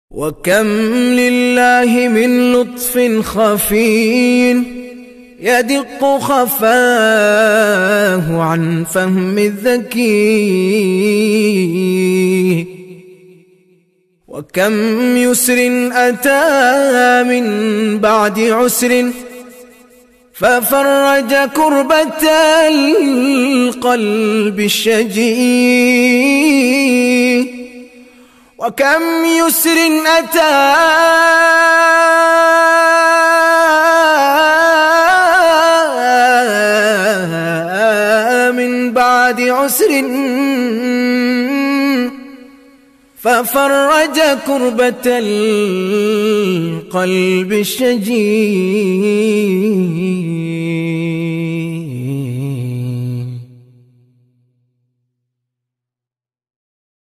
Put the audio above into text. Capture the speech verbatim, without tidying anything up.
وكم لله من لطف خفي يدق خفاه عن فهم الذكي، وكم يسر أتى من بعد عسر ففرج كربة القلب الشجي، وكم يسر أتى من بعد عسر ففرج كربة القلب الشجي.